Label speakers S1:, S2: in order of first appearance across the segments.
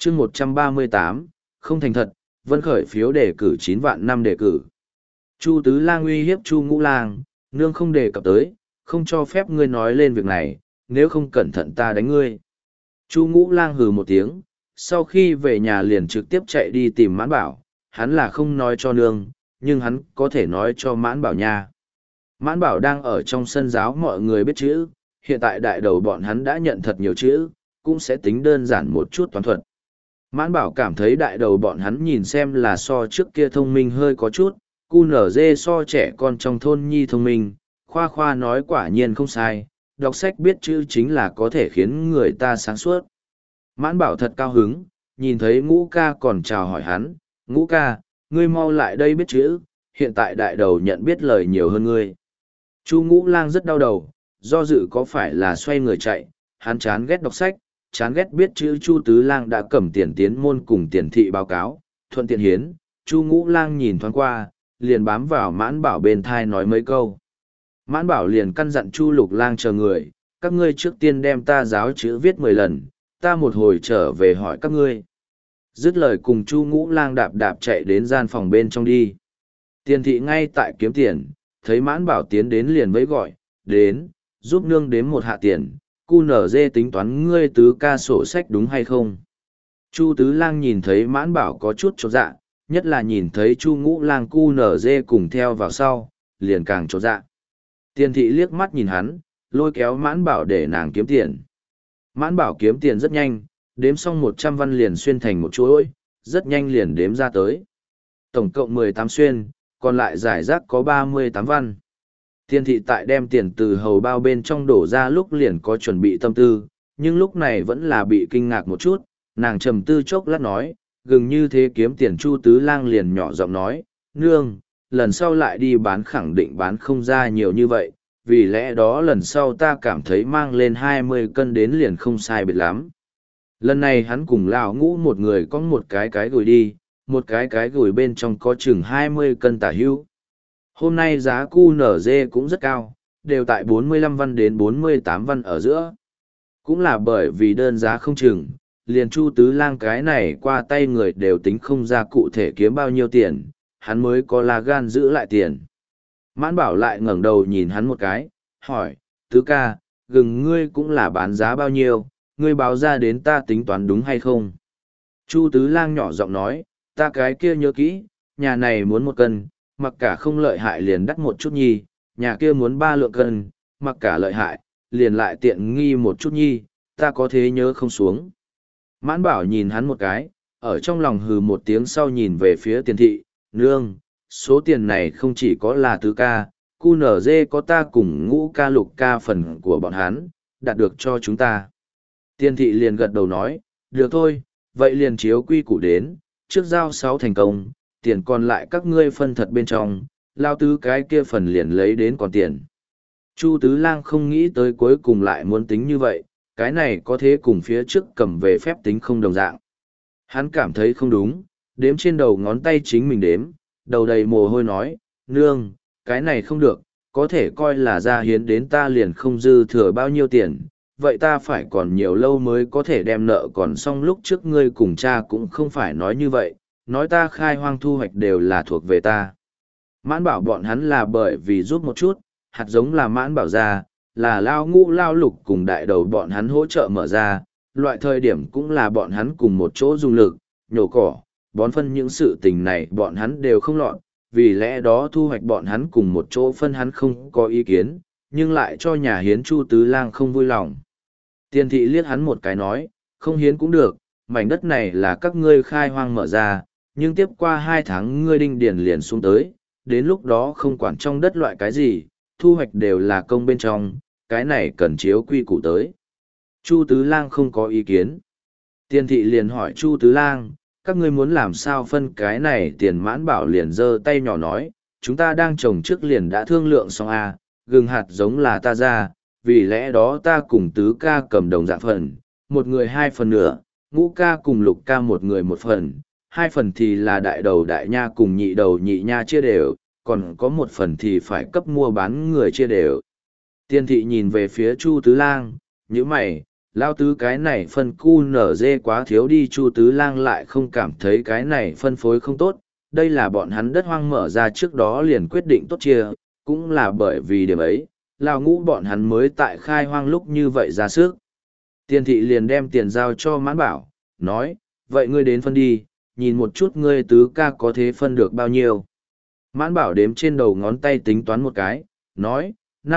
S1: chương 138, không thành thật, Vân khởi phiếu đề cử 9 vạn năm đề cử. Chu Tứ Lang uy hiếp Chu Ngũ Lang, nương không đề cập tới, không cho phép ngươi nói lên việc này, nếu không cẩn thận ta đánh ngươi. Chu Ngũ Lang hừ một tiếng, sau khi về nhà liền trực tiếp chạy đi tìm Mãn Bảo, hắn là không nói cho nương, nhưng hắn có thể nói cho Mãn Bảo nha. Mãn Bảo đang ở trong sân giáo mọi người biết chữ, hiện tại đại đầu bọn hắn đã nhận thật nhiều chữ, cũng sẽ tính đơn giản một chút toán thuật. Mãn Bảo cảm thấy đại đầu bọn hắn nhìn xem là so trước kia thông minh hơi có chút, QNZ so trẻ con trong thôn nhi thông minh, khoa khoa nói quả nhiên không sai, đọc sách biết chữ chính là có thể khiến người ta sáng suốt. Mãn Bảo thật cao hứng, nhìn thấy Ngũ ca còn chào hỏi hắn, Ngũ ca, ngươi mau lại đây biết chữ, hiện tại đại đầu nhận biết lời nhiều hơn ngươi. Chu Ngũ Lang rất đau đầu, do dự có phải là xoay người chạy, hắn chán ghét đọc sách, chán ghét biết chữ. Chu Tứ Lang đã cầm tiền tiến môn cùng tiền thị báo cáo, thuận tiện hiến, Chu Ngũ Lang nhìn thoáng qua, liền bám vào Mãn Bảo bên thai nói mấy câu. Mãn Bảo liền căn dặn Chu Lục Lang chờ người, các ngươi trước tiên đem ta giáo chữ viết 10 lần, ta một hồi trở về hỏi các ngươi. Dứt lời cùng Chu Ngũ Lang đạp đạp chạy đến gian phòng bên trong đi. Tiền thị ngay tại kiếm tiền, thấy Mãn Bảo tiến đến liền vẫy gọi, đến, giúp nương đếm một hạ tiền, QNZ tính toán ngươi tứ ca sổ sách đúng hay không. Chu Tứ Lang nhìn thấy Mãn Bảo có chút chột dạ, nhất là nhìn thấy Chu Ngũ Lang QNZ cùng theo vào sau, liền càng chột dạ. Tiền thị liếc mắt nhìn hắn, lôi kéo Mãn Bảo để nàng kiếm tiền. Mãn Bảo kiếm tiền rất nhanh, đếm xong 100 văn liền xuyên thành một chuỗi, rất nhanh liền đếm ra tới. Tổng cộng 18 xuyên, còn lại giải rác có 38 văn. Tiền thị tại đem tiền từ hầu bao bên trong đổ ra lúc liền có chuẩn bị tâm tư, nhưng lúc này vẫn là bị kinh ngạc một chút, nàng trầm tư chốc lát nói, gừng như thế kiếm tiền. Chu Tứ Lang liền nhỏ giọng nói, nương, lần sau lại đi bán khẳng định bán không ra nhiều như vậy, vì lẽ đó lần sau ta cảm thấy mang lên 20 cân đến liền không sai biệt lắm. Lần này hắn cùng lão Ngũ một người có một cái gùi đi, một cái gùi bên trong có chừng 20 cân tả hữu. Hôm nay giá QNZ cũng rất cao, đều tại 45 văn đến 48 văn ở giữa. Cũng là bởi vì đơn giá không chừng, liền Chu Tứ Lang cái này qua tay người đều tính không ra cụ thể kiếm bao nhiêu tiền, hắn mới có là gan giữ lại tiền. Mãn Bảo lại ngẩng đầu nhìn hắn một cái, hỏi, Tứ ca, gừng ngươi cũng là bán giá bao nhiêu, ngươi báo ra đến ta tính toán đúng hay không? Chu Tứ Lang nhỏ giọng nói, ta cái kia nhớ kỹ, nhà này muốn 1 cân, mặc cả không lợi hại liền đắt một chút nhi, nhà kia muốn 3 lượng cân, mặc cả lợi hại, liền lại tiện nghi một chút nhi, ta có thế nhớ không xuống. Mãn Bảo nhìn hắn một cái, ở trong lòng hừ một tiếng sau nhìn về phía tiền thị, nương, số tiền này không chỉ có là Tứ ca, QNZ có ta cùng Ngũ ca Lục ca phần của bọn hắn, đạt được cho chúng ta. Tiền thị liền gật đầu nói, được thôi, vậy liền chiếu quy củ đến, trước giao 6 thành công, tiền còn lại các ngươi phân thật bên trong, lao tứ cái kia phần liền lấy đến còn tiền. Chu Tứ Lang không nghĩ tới cuối cùng lại muốn tính như vậy, cái này có thế cùng phía trước cầm về phép tính không đồng dạng. Hắn cảm thấy không đúng, đếm trên đầu ngón tay chính mình đếm, đầu đầy mồ hôi nói, nương, cái này không được, có thể coi là ra hiến đến ta liền không dư thừa bao nhiêu tiền, vậy ta phải còn nhiều lâu mới có thể đem nợ còn xong. Lúc trước ngươi cùng cha cũng không phải nói như vậy, nói ta khai hoang thu hoạch đều là thuộc về ta. Mãn Bảo bọn hắn là bởi vì giúp một chút, hạt giống là Mãn Bảo ra, là Lao Ngũ Lao Lục cùng đại đầu bọn hắn hỗ trợ mở ra, loại thời điểm cũng là bọn hắn cùng một chỗ dùng lực, nhổ cỏ, bón phân những sự tình này bọn hắn đều không lọt, vì lẽ đó thu hoạch bọn hắn cùng một chỗ phân hắn không có ý kiến, nhưng lại cho nhà hiến Chu Tứ Lang không vui lòng. Tiền thị liếc hắn một cái nói, không hiến cũng được, mảnh đất này là các ngươi khai hoang mở ra, nhưng tiếp qua 2 tháng ngươi đinh điền liền xuống tới, đến lúc đó không quản trong đất loại cái gì, thu hoạch đều là công bên trong, cái này cần chiếu quy củ tới. Chu Tứ Lang không có ý kiến. Tiền thị liền hỏi Chu Tứ Lang, các ngươi muốn làm sao phân cái này tiền. Mãn Bảo liền giơ tay nhỏ nói, chúng ta đang trồng trước liền đã thương lượng xong à, gừng hạt giống là ta ra, vì lẽ đó ta cùng Tứ ca cầm đồng dạng phần, một người 2 phần nửa, Ngũ ca cùng Lục ca một người 1 phần, 2 phần thì là đại đầu đại nha cùng nhị đầu nhị nha chia đều, còn có 1 phần thì phải cấp mua bán người chia đều. Tiên thị nhìn về phía Chu Tứ Lang, nhíu mày, Lao tứ cái này phân cu nở dê quá thiếu đi, Chu Tứ Lang lại không cảm thấy cái này phân phối không tốt, đây là bọn hắn đất hoang mở ra trước đó liền quyết định tốt chia, cũng là bởi vì điểm ấy, Lao Ngũ bọn hắn mới tại khai hoang lúc như vậy ra sức. Tiền thị liền đem tiền giao cho Mãn Bảo, nói, vậy ngươi đến phân đi, nhìn một chút ngươi tứ ca có thế phân được bao nhiêu. Mãn Bảo đếm trên đầu ngón tay tính toán một cái, nói,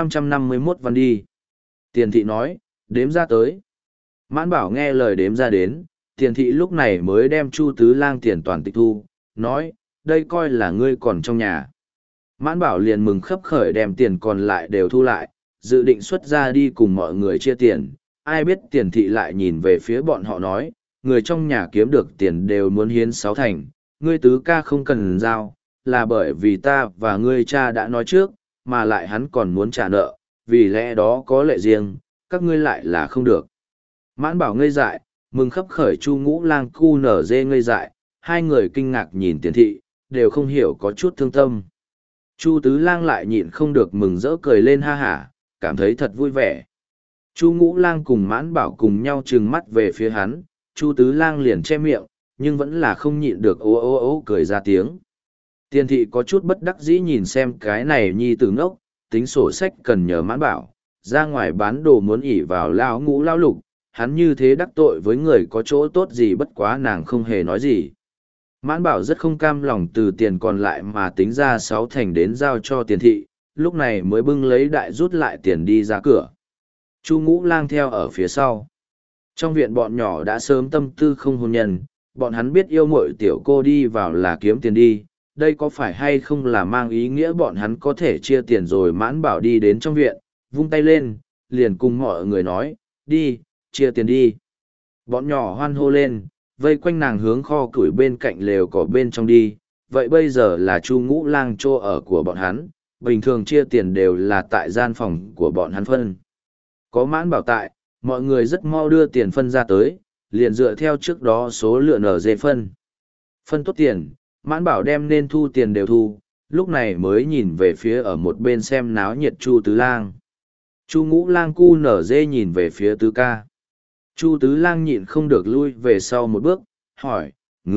S1: 551 văn đi. Tiền thị nói, đếm ra tới. Mãn Bảo nghe lời đếm ra đến, tiền thị lúc này mới đem Chu Tứ Lang tiền toàn tịch thu, nói, đây coi là ngươi còn trong nhà. Mãn Bảo liền mừng khấp khởi đem tiền còn lại đều thu lại, dự định xuất ra đi cùng mọi người chia tiền. Ai biết tiền thị lại nhìn về phía bọn họ nói, người trong nhà kiếm được tiền đều muốn hiến 6 thành, ngươi tứ ca không cần giao, là bởi vì ta và ngươi cha đã nói trước, mà lại hắn còn muốn trả nợ, vì lẽ đó có lệ riêng, các ngươi lại là không được. Mãn Bảo ngây dại, mừng khấp khởi Chu Ngũ Lang cu nở dê ngây dại, hai người kinh ngạc nhìn tiền thị, đều không hiểu có chút thương tâm. Chu Tứ Lang lại nhịn không được mừng rỡ cười lên ha hả, cảm thấy thật vui vẻ. Chu Ngũ Lang cùng Mãn Bảo cùng nhau trừng mắt về phía hắn, Chu Tứ Lang liền che miệng, nhưng vẫn là không nhịn được ố ố ố cười ra tiếng. Tiền thị có chút bất đắc dĩ nhìn xem cái này nhi tử ngốc, tính sổ sách cần nhờ Mãn Bảo, ra ngoài bán đồ muốn ỉ vào lao Ngũ lao Lục, hắn như thế đắc tội với người có chỗ tốt gì, bất quá nàng không hề nói gì. Mãn Bảo rất không cam lòng từ tiền còn lại mà tính ra 6 thành đến giao cho tiền thị, lúc này mới bưng lấy đại rút lại tiền đi ra cửa. Chu Ngũ Lang theo ở phía sau. Trong viện bọn nhỏ đã sớm tâm tư không hôn nhân, bọn hắn biết yêu mội tiểu cô đi vào là kiếm tiền đi, đây có phải hay không là mang ý nghĩa bọn hắn có thể chia tiền rồi. Mãn Bảo đi đến trong viện, vung tay lên, liền cùng mọi người nói, đi, chia tiền đi. Bọn nhỏ hoan hô lên, vây quanh nàng hướng kho củi bên cạnh lều cỏ bên trong đi, vậy bây giờ là Chu Ngũ Lang chỗ ở của bọn hắn, bình thường chia tiền đều là tại gian phòng của bọn hắn phân. Có Mãn Bảo tại, mọi người rất mau đưa tiền phân ra tới, liền dựa theo trước đó số lượng ở dê phân. Phân tốt tiền, Mãn Bảo đem nên thu tiền đều thu, lúc này mới nhìn về phía ở một bên xem náo nhiệt Chu Tứ Lang. Chu Ngũ Lang cu nở dê nhìn về phía Tứ ca. Chu Tứ Lang nhịn không được lui về sau một bước, hỏi,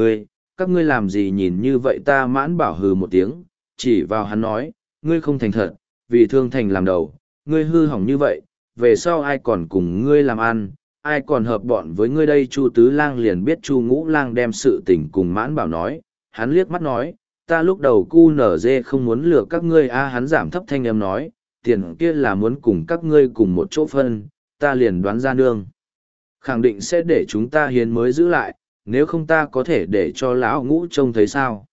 S1: các ngươi làm gì nhìn như vậy? Ta Mãn Bảo hừ một tiếng, chỉ vào hắn nói, ngươi không thành thật, vì thương thành làm đầu, ngươi hư hỏng như vậy, về sau ai còn cùng ngươi làm ăn, ai còn hợp bọn với ngươi đây? Chu Tứ Lang liền biết Chu Ngũ Lang đem sự tình cùng Mãn Bảo nói, hắn liếc mắt nói, ta lúc đầu cu nở dê không muốn lừa các ngươi hắn giảm thấp thanh âm nói, tiền kia là muốn cùng các ngươi cùng một chỗ phân, ta liền đoán ra nương khẳng định sẽ để chúng ta hiến mới giữ lại, nếu không ta có thể để cho lão Ngũ trông thấy sao?